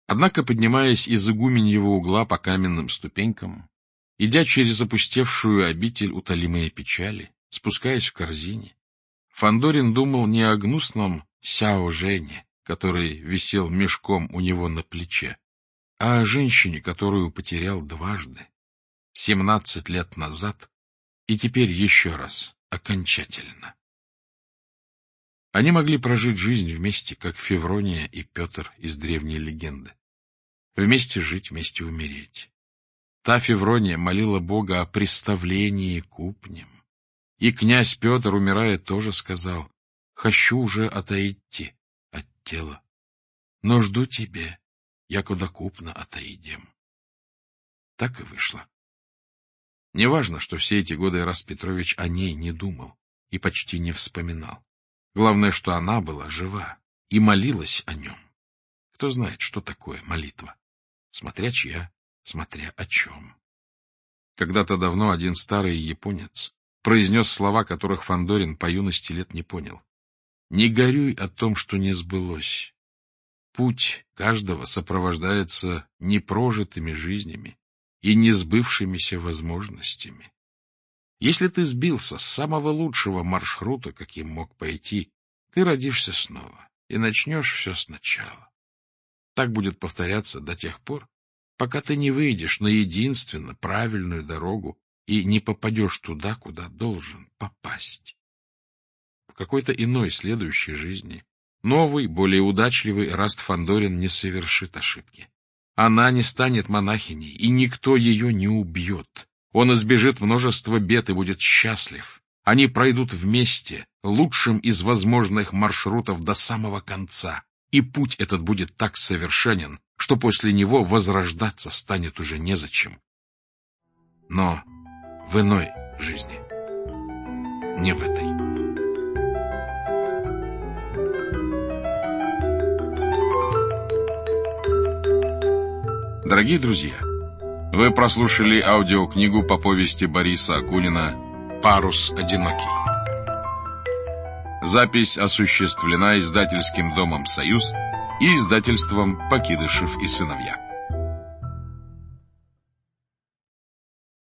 Однако, поднимаясь из игуменьего угла по каменным ступенькам, идя через опустевшую обитель утолимые печали, спускаясь в корзине, Фандорин думал не о гнусном Сяо Жене, который висел мешком у него на плече, а о женщине, которую потерял дважды, 17 лет назад, и теперь еще раз, окончательно. Они могли прожить жизнь вместе, как Феврония и Петр из древней легенды. Вместе жить, вместе умереть. Та Феврония молила Бога о приставлении к упням. И князь Петр, умирая, тоже сказал: «Хочу уже отойти от тела, но жду тебе, якуда купно отойдем». Так и вышло. Неважно, что все эти годы Эраст Петрович о ней не думал и почти не вспоминал. Главное, что она была жива и молилась о нем. Кто знает, что такое молитва? Смотря чья, смотря о чем. Когда-то давно один старый японец произнес слова, которых Фандорин по юности лет не понял. «Не горюй о том, что не сбылось. Путь каждого сопровождается непрожитыми жизнями и несбывшимися возможностями. Если ты сбился с самого лучшего маршрута, каким мог пойти, ты родишься снова и начнешь все сначала. Так будет повторяться до тех пор, пока ты не выйдешь на единственно правильную дорогу и не попадешь туда, куда должен попасть. В какой-то иной следующей жизни новый, более удачливый Эраст Фандорин не совершит ошибки. Она не станет монахиней, и никто ее не убьет. Он избежит множества бед и будет счастлив. Они пройдут вместе, лучшим из возможных маршрутов до самого конца, и путь этот будет так совершенен, что после него возрождаться станет уже незачем. Но в иной жизни, не в этой. Дорогие друзья, вы прослушали аудиокнигу по повести Бориса Акунина «Парус одинокий». Запись осуществлена издательским домом «Союз» и издательством «Покидышев и сыновья».